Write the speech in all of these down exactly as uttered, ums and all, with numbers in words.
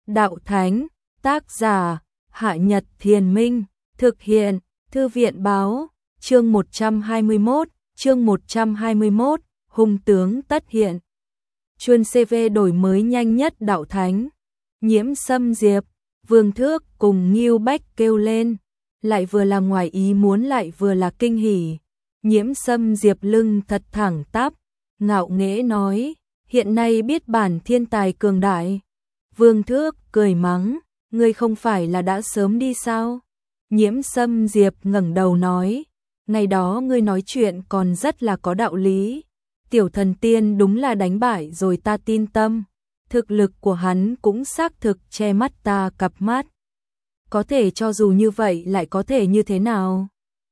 đạo thánh, tác giả, Hạ Nhật Thiền Minh, thực hiện, Thư viện báo, chương một trăm hai mươi mốt, chương một trăm hai mươi mốt, hung tướng tất hiện. Chuyên xê vê đổi mới nhanh nhất đạo thánh, Nhiễm Sâm Diệp, Vương Thước cùng Ngưu Bách kêu lên, lại vừa là ngoài ý muốn lại vừa là kinh hỉ. Nhiễm Sâm Diệp lưng thật thẳng tắp, ngạo nghễ nói, hiện nay biết bản thiên tài cường đại. Vương Thước cười mắng, ngươi không phải là đã sớm đi sao? Nhiễm Sâm Diệp ngẩng đầu nói, ngày đó ngươi nói chuyện còn rất là có đạo lý. Tiểu thần tiên đúng là đánh bại rồi ta tin tâm. Thực lực của hắn cũng xác thực che mắt ta cặp mắt. Có thể cho dù như vậy lại có thể như thế nào?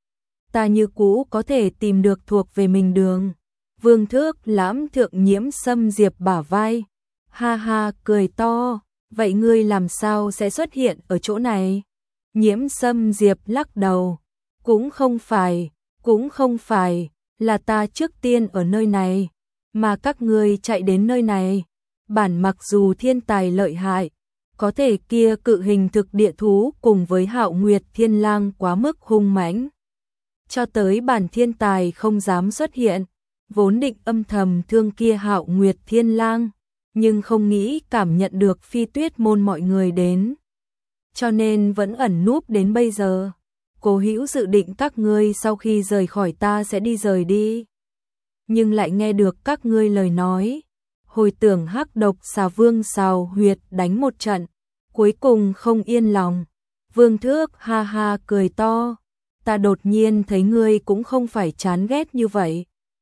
Ta như cũ có thể tìm được thuộc về mình đường. Vương Thước lãm thượng Nhiễm Sâm Diệp bả vai. Ha ha cười to, vậy ngươi làm sao sẽ xuất hiện ở chỗ này? Nhiễm Sâm Diệp lắc đầu, cũng không phải, cũng không phải, là ta trước tiên ở nơi này, mà các ngươi chạy đến nơi này. Bản mặc dù thiên tài lợi hại, có thể kia cự hình thực địa thú cùng với Hạo Nguyệt Thiên Lang quá mức hung mãnh. Cho tới bản thiên tài không dám xuất hiện, vốn định âm thầm thương kia Hạo Nguyệt Thiên Lang, nhưng không nghĩ cảm nhận được Phi Tuyết môn mọi người đến. Cho nên vẫn ẩn núp đến bây giờ. Cố Hữu dự định các ngươi sau khi rời khỏi ta sẽ đi rời đi. Nhưng lại nghe được các ngươi lời nói. Hồi tưởng hắc độc xà vương xào huyệt đánh một trận. Cuối cùng không yên lòng. Vương Thước ha ha cười to. Ta đột nhiên thấy ngươi cũng không phải chán ghét như vậy.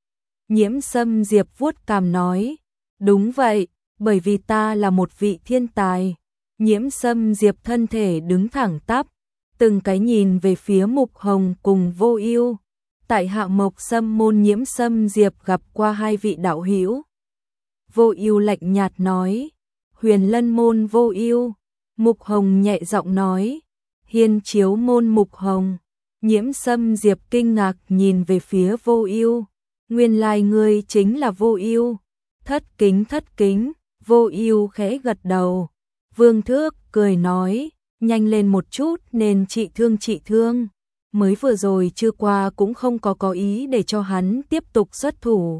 Nhiễm Sâm Diệp vuốt cằm nói. Đúng vậy, bởi vì ta là một vị thiên tài. Nhiễm Sâm Diệp thân thể đứng thẳng tắp, từng cái nhìn về phía Mục Hồng cùng Vô Ưu. Tại Hạ Mộc Sâm môn Nhiễm Sâm Diệp gặp qua hai vị đạo hữu. Vô Ưu lạnh nhạt nói, Huyền Lân môn Vô Ưu. Mục Hồng nhẹ giọng nói, Hiên Chiếu môn Mục Hồng. Nhiễm Sâm Diệp kinh ngạc nhìn về phía Vô Ưu, nguyên lai ngươi chính là Vô Ưu. Thất kính thất kính, Vô Ưu khẽ gật đầu. Vương Thước cười nói, nhanh lên một chút nên trị thương trị thương. Mới vừa rồi chưa qua cũng không có có ý để cho hắn tiếp tục xuất thủ.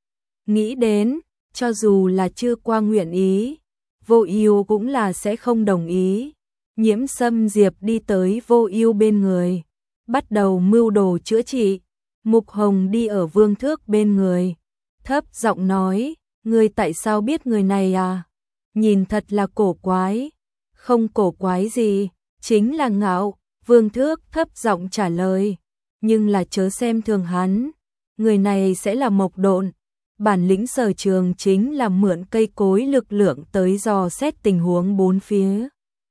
Nghĩ đến, cho dù là chưa qua nguyện ý, Vô Ưu cũng là sẽ không đồng ý. Nhiễm Sâm Diệp đi tới Vô Ưu bên người, bắt đầu mưu đồ chữa trị. Mục Hồng đi ở Vương Thước bên người, thấp giọng nói, ngươi tại sao biết người này à? Nhìn thật là cổ quái. Không cổ quái gì, chính là ngạo. Vương Thước thấp giọng trả lời, nhưng là chớ xem thường hắn. Người này sẽ là Mộc Độn. Bản lĩnh sở trường chính là mượn cây cối lực lượng tới dò xét tình huống bốn phía.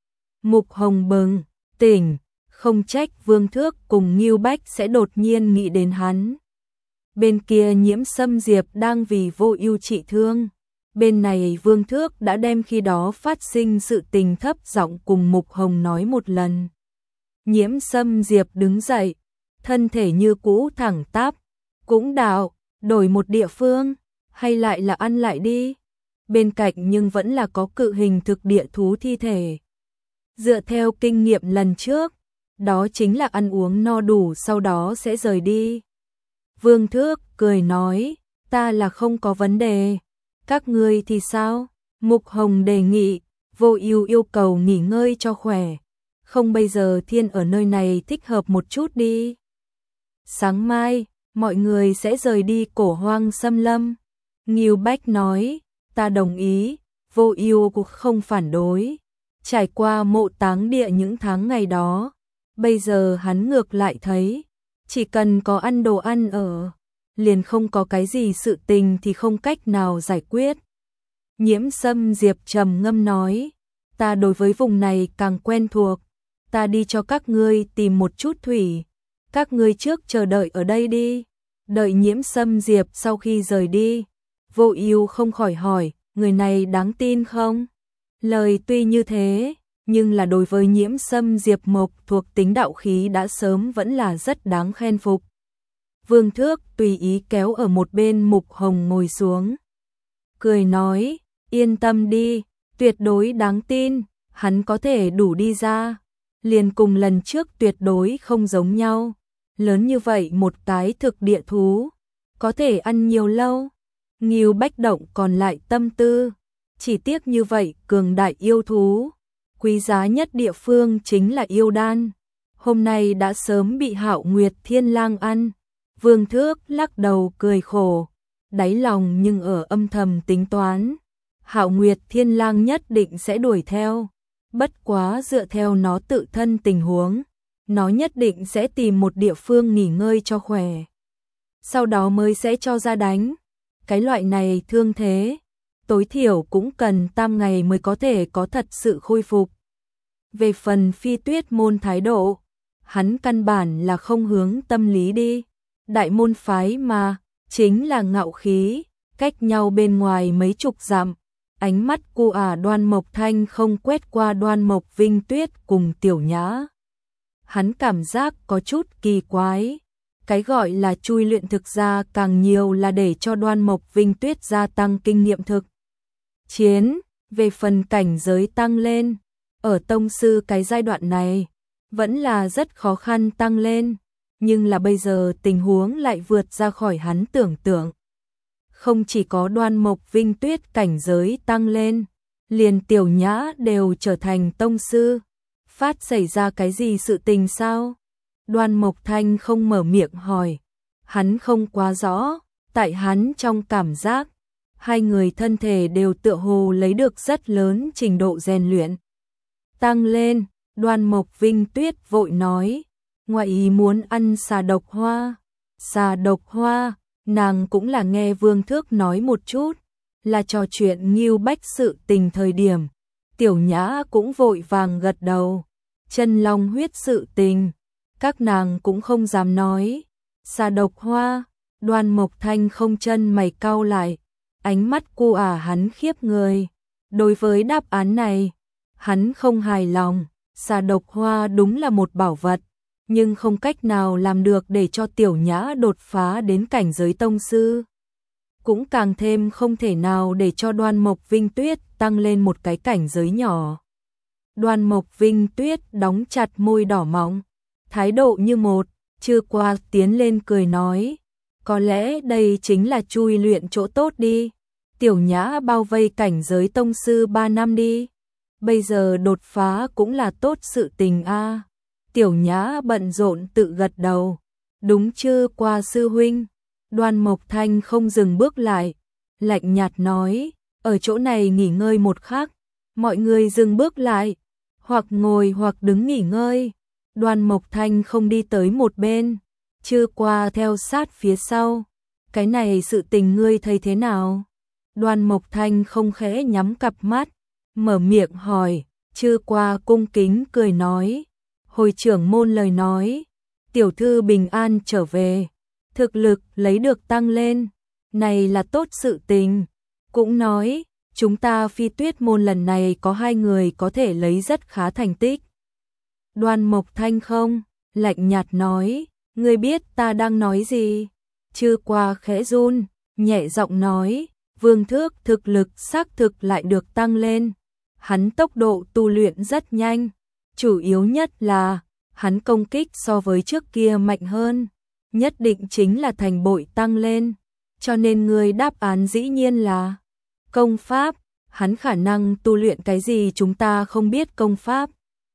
Mục Hồng bừng tỉnh, không trách Vương Thước cùng Ngưu Bách sẽ đột nhiên nghĩ đến hắn. Bên kia Nhiễm Sâm Diệp đang vì Vô Ưu trị thương. Bên này Vương Thước đã đem khi đó phát sinh sự tình thấp giọng cùng Mục Hồng nói một lần. Nhiễm Sâm Diệp đứng dậy, thân thể như cũ thẳng tắp, cũng đạo, đổi một địa phương, hay lại là ăn lại đi. Bên cạnh nhưng vẫn là có cự hình thực địa thú thi thể. Dựa theo kinh nghiệm lần trước, đó chính là ăn uống no đủ sau đó sẽ rời đi. Vương Thước cười nói, ta là không có vấn đề. Các ngươi thì sao? Mục Hồng đề nghị, Vô Ưu yêu cầu nghỉ ngơi cho khỏe. Không bây giờ thiên ở nơi này thích hợp một chút đi. Sáng mai, mọi người sẽ rời đi Cổ Hoang Xâm Lâm. Ngưu Bách nói, ta đồng ý. Vô Ưu cũng không phản đối. Trải qua mộ táng địa những tháng ngày đó, bây giờ hắn ngược lại thấy, chỉ cần có ăn đồ ăn ở, liền không có cái gì sự tình thì không cách nào giải quyết. Nhiễm Sâm Diệp trầm ngâm nói, ta đối với vùng này càng quen thuộc, ta đi cho các ngươi tìm một chút thủy, các ngươi trước chờ đợi ở đây đi. Đợi Nhiễm Sâm Diệp sau khi rời đi, Vô Ưu không khỏi hỏi, người này đáng tin không? Lời tuy như thế, nhưng là đối với Nhiễm Sâm Diệp Mộc thuộc tính đạo khí đã sớm vẫn là rất đáng khen phục. Vương Thước tùy ý kéo ở một bên Mục Hồng ngồi xuống, cười nói, yên tâm đi, tuyệt đối đáng tin. hắn có thể đủ đi ra, liền cùng lần trước tuyệt đối không giống nhau. Lớn như vậy một cái thực địa thú, có thể ăn nhiều lâu. Ngưu Bách Động còn lại tâm tư, chỉ tiếc như vậy cường đại yêu thú, quý giá nhất địa phương chính là yêu đan. Hôm nay đã sớm bị Hạo Nguyệt Thiên Lang ăn. Vương Thước lắc đầu cười khổ, đáy lòng nhưng ở âm thầm tính toán. Hạo Nguyệt Thiên Lang nhất định sẽ đuổi theo, bất quá dựa theo nó tự thân tình huống, nó nhất định sẽ tìm một địa phương nghỉ ngơi cho khỏe, sau đó mới sẽ cho ra đánh. Cái loại này thương thế, tối thiểu cũng cần tam ngày mới có thể có thật sự khôi phục. Về phần Phi Tuyết môn thái độ, hắn căn bản là không hướng tâm lý đi. Đại môn phái mà, chính là ngạo khí, cách nhau bên ngoài mấy chục dặm. Ánh mắt cô ả Đoan Mộc Thanh không quét qua Đoan Mộc Vinh Tuyết cùng Tiểu Nhã. Hắn cảm giác có chút kỳ quái. Cái gọi là chui luyện thực ra càng nhiều là để cho Đoan Mộc Vinh Tuyết gia tăng kinh nghiệm thực chiến. Về phần cảnh giới tăng lên, ở tông sư cái giai đoạn này, vẫn là rất khó khăn tăng lên. Nhưng là bây giờ tình huống lại vượt ra khỏi hắn tưởng tượng. Không chỉ có Đoan Mộc Vinh Tuyết cảnh giới tăng lên, liền Tiểu Nhã đều trở thành tông sư. Phát xảy ra cái gì sự tình sao? Đoan Mộc Thanh không mở miệng hỏi. Hắn không quá rõ, tại hắn trong cảm giác, hai người thân thể đều tựa hồ lấy được rất lớn trình độ rèn luyện. Tăng lên, Đoan Mộc Vinh Tuyết vội nói, ngoại ý muốn ăn xà độc hoa. Xà độc hoa, nàng cũng là nghe Vương Thước nói một chút, là trò chuyện Ngưu Bách sự tình thời điểm. Tiểu Nhã cũng vội vàng gật đầu. Chân long huyết sự tình, các nàng cũng không dám nói. Xà độc hoa, Đoan Mộc Thanh không chân mày cau lại, ánh mắt cô ả hắn khiếp người. Đối với đáp án này, hắn không hài lòng. Xà độc hoa đúng là một bảo vật, nhưng không cách nào làm được để cho Tiểu Nhã đột phá đến cảnh giới tông sư. Cũng càng thêm không thể nào để cho Đoan Mộc Vinh Tuyết tăng lên một cái cảnh giới nhỏ. Đoan Mộc Vinh Tuyết đóng chặt môi đỏ mọng, thái độ như một. Chưa qua tiến lên cười nói, có lẽ đây chính là chui luyện chỗ tốt đi. Tiểu Nhã bao vây cảnh giới tông sư ba năm đi, bây giờ đột phá cũng là tốt sự tình a. À. Tiểu Nhã bận rộn tự gật đầu, đúng chưa qua sư huynh. Đoan Mộc Thanh không dừng bước lại, lạnh nhạt nói, ở chỗ này nghỉ ngơi một khắc. Mọi người dừng bước lại, hoặc ngồi hoặc đứng nghỉ ngơi. Đoan Mộc Thanh không đi tới một bên, chưa qua theo sát phía sau. Cái này sự tình ngươi thấy thế nào? Đoan Mộc Thanh không khẽ nhắm cặp mắt, mở miệng hỏi. Chưa qua cung kính cười nói, hồi trưởng môn lời nói, tiểu thư bình an trở về, thực lực lấy được tăng lên, này là tốt sự tình. Cũng nói, chúng ta Phi Tuyết môn lần này có hai người có thể lấy rất khá thành tích. Đoan Mộc Thanh không, lạnh nhạt nói, ngươi biết ta đang nói gì? Chưa qua khẽ run, nhẹ giọng nói, Vương Thước thực lực xác thực lại được tăng lên. Hắn tốc độ tu luyện rất nhanh, chủ yếu nhất là hắn công kích so với trước kia mạnh hơn, nhất định chính là thành bội tăng lên. Cho nên người đáp án dĩ nhiên là công pháp. Hắn khả năng tu luyện cái gì chúng ta không biết công pháp.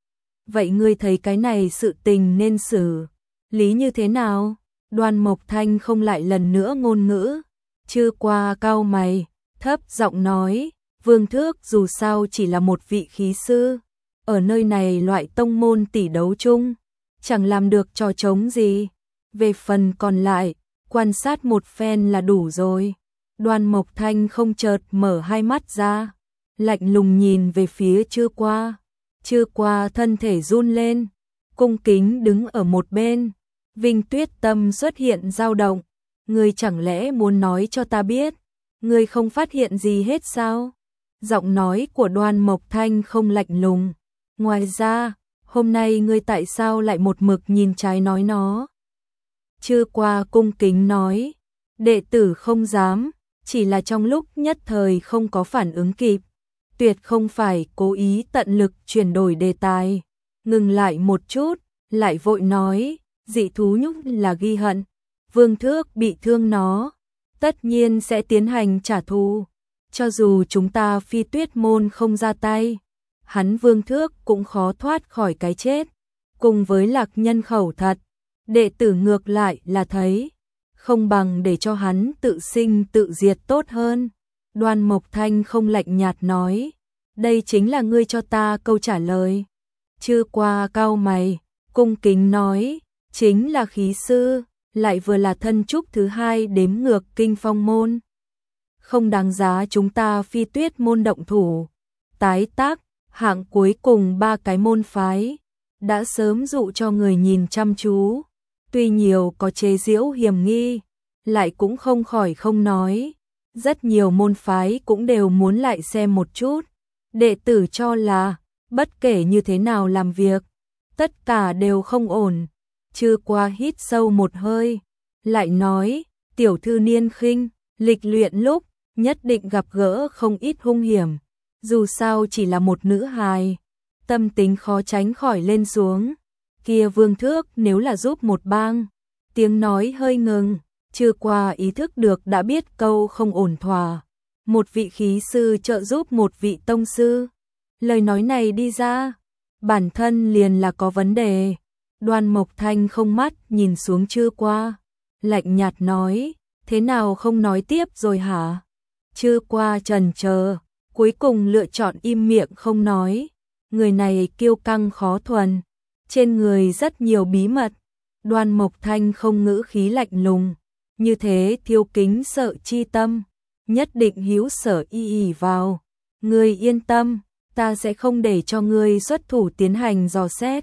Vậy ngươi thấy cái này sự tình nên xử lý như thế nào? Đoan Mộc Thanh không lại lần nữa ngôn ngữ, chưa qua cau mày, thấp giọng nói, Vương Thước dù sao chỉ là một vị khí sư, ở nơi này loại tông môn tỷ đấu chung, chẳng làm được trò trống gì. Về phần còn lại, quan sát một phen là đủ rồi. Đoan Mộc Thanh không chợt mở hai mắt ra, lạnh lùng nhìn về phía chưa qua. Chưa qua thân thể run lên, cung kính đứng ở một bên. Vinh Tuyết tâm xuất hiện dao động, ngươi chẳng lẽ muốn nói cho ta biết, ngươi không phát hiện gì hết sao? Giọng nói của Đoan Mộc Thanh không lạnh lùng. Ngoài ra, hôm nay ngươi tại sao lại một mực nhìn trái nói nó? Chưa qua cung kính nói, đệ tử không dám, chỉ là trong lúc nhất thời không có phản ứng kịp. tuyệt không phải cố ý tận lực chuyển đổi đề tài. Ngừng lại một chút, lại vội nói, dị thú nhúc là ghi hận, Vương Thước bị thương nó, tất nhiên sẽ tiến hành trả thù. Cho dù chúng ta Phi Tuyết môn không ra tay, hắn Vương Thước cũng khó thoát khỏi cái chết. Cùng với Lạc Nhân khẩu thật, đệ tử ngược lại là thấy, không bằng để cho hắn tự sinh tự diệt tốt hơn. Đoan Mộc Thanh không lạnh nhạt nói, đây chính là ngươi cho ta câu trả lời. Chư Qua cau mày, cung kính nói, chính là khí sư, lại vừa là thân trúc thứ hai đếm ngược Kinh Phong môn. Không đáng giá chúng ta Phi Tuyết môn động thủ. Tái tác, hạng cuối cùng ba cái môn phái, đã sớm dụ cho người nhìn chăm chú. Tuy nhiều có chế giễu hiểm nghi, lại cũng không khỏi không nói. Rất nhiều môn phái cũng đều muốn lại xem một chút. Đệ tử cho là, bất kể như thế nào làm việc, tất cả đều không ổn. Chư Qua hít sâu một hơi, lại nói, tiểu thư niên khinh, lịch luyện lúc, nhất định gặp gỡ không ít hung hiểm. Dù sao chỉ là một nữ hài, tâm tính khó tránh khỏi lên xuống. Kia Vương Thước nếu là giúp một bang, tiếng nói hơi ngừng, Chư Qua ý thức được đã biết câu không ổn thỏa. Một vị khí sư trợ giúp một vị tông sư. Lời nói này đi ra, bản thân liền là có vấn đề. Đoan Mộc Thanh không mắt nhìn xuống Chư Qua, lạnh nhạt nói, thế nào không nói tiếp rồi hả? Chư Qua chần chờ, cuối cùng lựa chọn im miệng không nói. Người này kiêu căng khó thuần, trên người rất nhiều bí mật. Đoan Mộc Thanh không ngữ khí lạnh lùng, như thế thiếu kính sợ chi tâm, nhất định hữu sở y ỉ vào. Ngươi yên tâm, ta sẽ không để cho ngươi xuất thủ tiến hành dò xét.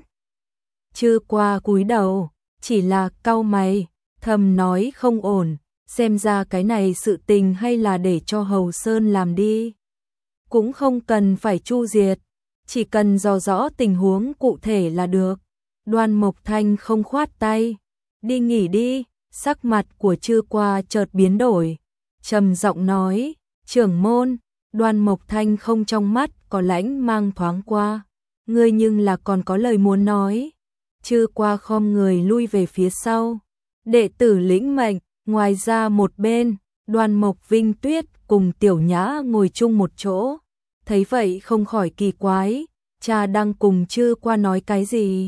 Chư Qua cúi đầu, chỉ là cau mày, thầm nói không ổn, xem ra cái này sự tình hay là để cho Hầu Sơn làm đi. Cũng không cần phải chu diệt, chỉ cần dò rõ tình huống cụ thể là được. Đoan Mộc Thanh không khoát tay, đi nghỉ đi. Sắc mặt của Chư Qua chợt biến đổi, trầm giọng nói, trưởng môn. Đoan Mộc Thanh không trong mắt có lãnh mang thoáng qua, ngươi nhưng là còn có lời muốn nói. Chư Qua khom người lui về phía sau, đệ tử lĩnh mệnh. Ngoài ra một bên, Đoan Mộc Vinh Tuyết cùng Tiểu Nhã ngồi chung một chỗ, thấy vậy không khỏi kỳ quái, cha đang cùng Chư Qua nói cái gì?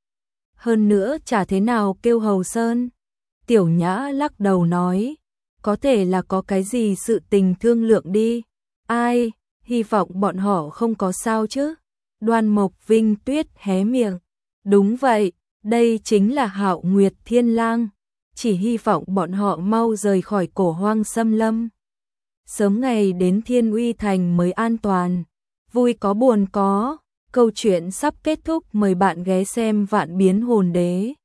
Hơn nữa chả thế nào kêu Hầu Sơn. Tiểu Nhã lắc đầu nói, có thể là có cái gì sự tình thương lượng đi. Ai, hy vọng bọn họ không có sao chứ. Đoan Mộc Vinh Tuyết hé miệng, đúng vậy, đây chính là Hạo Nguyệt Thiên Lang, chỉ hy vọng bọn họ mau rời khỏi cổ hoang xâm lâm, sớm ngày đến Thiên Uy Thành mới an toàn. Vui có buồn có, câu chuyện sắp kết thúc, mời bạn ghé xem Vạn Biến Hồn Đế.